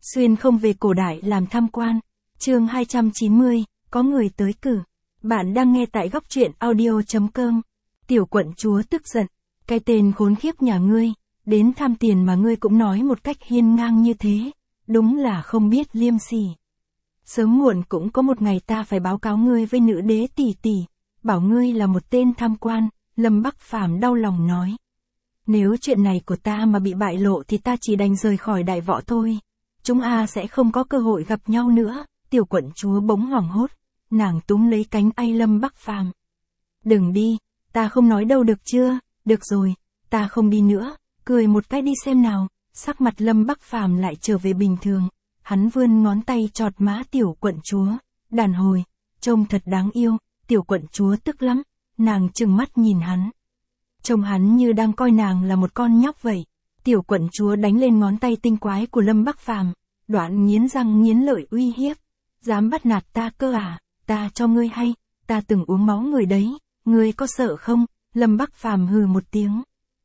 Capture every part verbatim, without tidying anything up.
Xuyên không về cổ đại làm tham quan. Chương hai trăm chín mươi, có người tới cử. Bạn đang nghe tại góc truyện audio chấm com. Tiểu quận chúa tức giận. Cái tên khốn khiếp nhà ngươi, đến tham tiền mà ngươi cũng nói một cách hiên ngang như thế. Đúng là không biết liêm sỉ. Sớm muộn cũng có một ngày ta phải báo cáo ngươi với nữ đế tỷ tỷ, bảo ngươi là một tên tham quan. Lâm Bắc Phàm đau lòng nói. Nếu chuyện này của ta mà bị bại lộ thì ta chỉ đành rời khỏi đại võ thôi. Chúng a sẽ không có cơ hội gặp nhau nữa. Tiểu quận chúa bỗng hoảng hốt, nàng túm lấy cánh tay Lâm Bắc Phàm. Đừng đi, ta không nói đâu được chưa, được rồi, ta không đi nữa, cười một cái đi xem nào. Sắc mặt Lâm Bắc Phàm lại trở về bình thường, hắn vươn ngón tay chọt má tiểu quận chúa, đàn hồi, trông thật đáng yêu. Tiểu quận chúa tức lắm, nàng trừng mắt nhìn hắn. Trông hắn như đang coi nàng là một con nhóc vậy. Tiểu quận chúa đánh lên ngón tay tinh quái của Lâm Bắc Phàm, đoạn nghiến răng nghiến lợi uy hiếp. Dám bắt nạt ta cơ à, ta cho ngươi hay, ta từng uống máu người đấy, ngươi có sợ không? Lâm Bắc Phàm hừ một tiếng.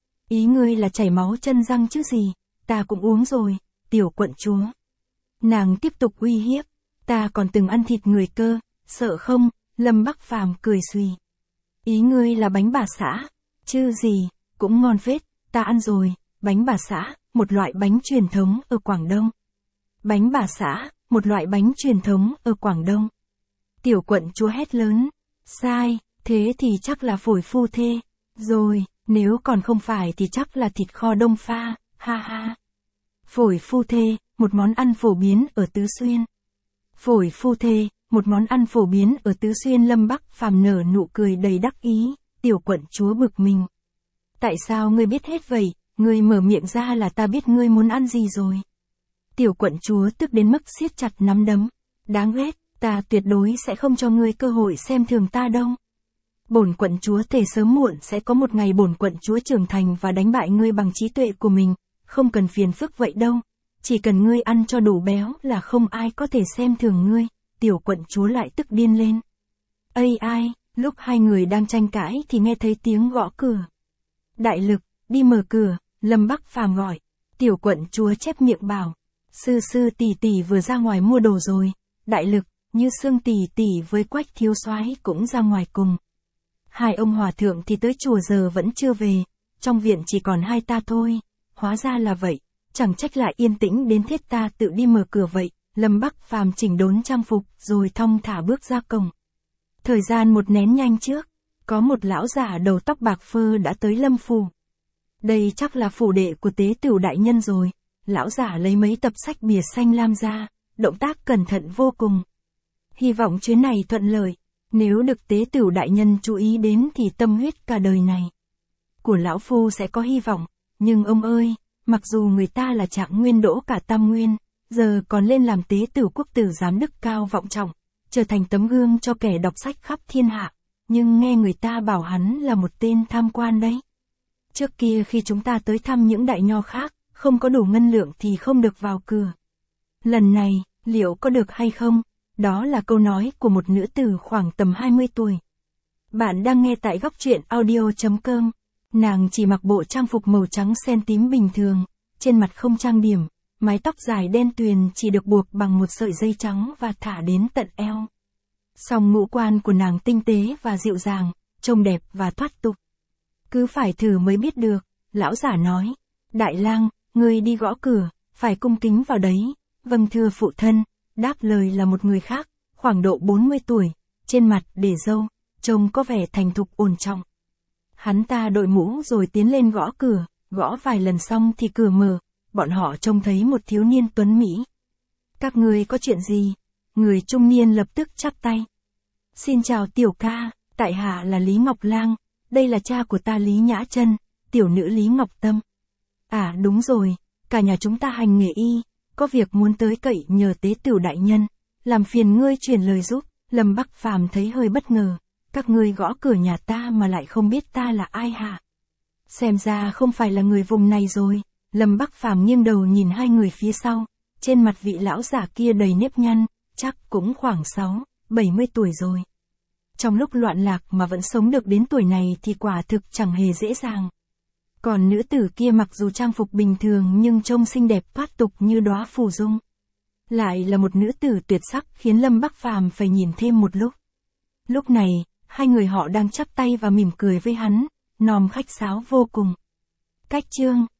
Ý ngươi là chảy máu chân răng chứ gì, ta cũng uống rồi. Tiểu quận chúa. Nàng tiếp tục uy hiếp, ta còn từng ăn thịt người cơ, sợ không? Lâm Bắc Phàm cười suy. Ý ngươi là bánh bà xã, chứ gì, cũng ngon phết, ta ăn rồi. Bánh bà xã, một loại bánh truyền thống ở Quảng Đông. Bánh bà xã, một loại bánh truyền thống ở Quảng Đông. Tiểu quận chúa hét lớn. Sai, thế thì chắc là phổi phu thê. Rồi, nếu còn không phải thì chắc là thịt kho đông pha, ha ha. Phổi phu thê, một món ăn phổ biến ở Tứ Xuyên. Phổi phu thê, một món ăn phổ biến ở Tứ Xuyên. Lâm Bắc Phàm nở nụ cười đầy đắc ý. Tiểu quận chúa bực mình. Tại sao ngươi biết hết vậy? Ngươi mở miệng ra là ta biết ngươi muốn ăn gì rồi. Tiểu quận chúa tức đến mức siết chặt nắm đấm. Đáng ghét, ta tuyệt đối sẽ không cho ngươi cơ hội xem thường ta đâu. Bổn quận chúa thề sớm muộn sẽ có một ngày bổn quận chúa trưởng thành và đánh bại ngươi bằng trí tuệ của mình. Không cần phiền phức vậy đâu. Chỉ cần ngươi ăn cho đủ béo là không ai có thể xem thường ngươi. Tiểu quận chúa lại tức điên lên. Ây ai, lúc hai người đang tranh cãi thì nghe thấy tiếng gõ cửa. Đại Lực, đi mở cửa. Lâm Bắc Phàm gọi. Tiểu quận chúa chép miệng bảo. Sư sư tỷ tỷ vừa ra ngoài mua đồ rồi. Đại Lực, Như Sương tỷ tỷ với Quách thiếu soái cũng ra ngoài cùng. Hai ông hòa thượng thì tới chùa giờ vẫn chưa về. Trong viện chỉ còn hai ta thôi. Hóa ra là vậy. Chẳng trách lại yên tĩnh đến thiết ta tự đi mở cửa vậy. Lâm Bắc Phàm chỉnh đốn trang phục rồi thong thả bước ra cổng. Thời gian một nén nhanh trước, có một lão giả đầu tóc bạc phơ đã tới Lâm phủ. Đây chắc là phủ đệ của tế tửu đại nhân rồi. Lão giả lấy mấy tập sách bìa xanh lam ra, động tác cẩn thận vô cùng. Hy vọng chuyến này thuận lợi, nếu được tế tửu đại nhân chú ý đến thì tâm huyết cả đời này của lão phu sẽ có hy vọng. Nhưng ông ơi, mặc dù người ta là Trạng Nguyên đỗ cả tam nguyên, giờ còn lên làm tế tửu quốc tử giám đức cao vọng trọng, trở thành tấm gương cho kẻ đọc sách khắp thiên hạ, nhưng nghe người ta bảo hắn là một tên tham quan đấy. Trước kia khi chúng ta tới thăm những đại nho khác, không có đủ ngân lượng thì không được vào cửa. Lần này, liệu có được hay không? Đó là câu nói của một nữ tử khoảng tầm hai mươi tuổi. Bạn đang nghe tại góc truyện audio chấm com. Nàng chỉ mặc bộ trang phục màu trắng xen tím bình thường, trên mặt không trang điểm, mái tóc dài đen tuyền chỉ được buộc bằng một sợi dây trắng và thả đến tận eo. Song ngũ quan của nàng tinh tế và dịu dàng, trông đẹp và thoát tục. Cứ phải thử mới biết được, lão giả nói. Đại lang, ngươi đi gõ cửa, phải cung kính vào đấy. Vâng thưa phụ thân. Đáp lời là một người khác, khoảng độ bốn mươi tuổi, trên mặt để râu, trông có vẻ thành thục ổn trọng. Hắn ta đội mũ rồi tiến lên gõ cửa, gõ vài lần xong thì cửa mở, bọn họ trông thấy một thiếu niên tuấn mỹ. Các ngươi có chuyện gì? Người trung niên lập tức chắp tay. Xin chào tiểu ca, tại hạ là Lý Ngọc Lang, đây là cha của ta Lý Nhã Chân, tiểu nữ Lý Ngọc Tâm. À đúng rồi, cả nhà chúng ta hành nghề y, có việc muốn tới cậy nhờ tế tửu đại nhân, làm phiền ngươi truyền lời giúp. Lâm Bắc Phàm thấy hơi bất ngờ, các ngươi gõ cửa nhà ta mà lại không biết ta là ai hả? Xem ra không phải là người vùng này rồi. Lâm Bắc Phàm nghiêng đầu nhìn hai người phía sau, trên mặt vị lão giả kia đầy nếp nhăn, chắc cũng khoảng sáu, bảy mươi tuổi rồi. Trong lúc loạn lạc mà vẫn sống được đến tuổi này thì quả thực chẳng hề dễ dàng. Còn nữ tử kia mặc dù trang phục bình thường nhưng trông xinh đẹp thoát tục như đóa phù dung. Lại là một nữ tử tuyệt sắc khiến Lâm Bắc Phàm phải nhìn thêm một lúc. Lúc này, hai người họ đang chắp tay và mỉm cười với hắn, nòm khách sáo vô cùng. Cách chương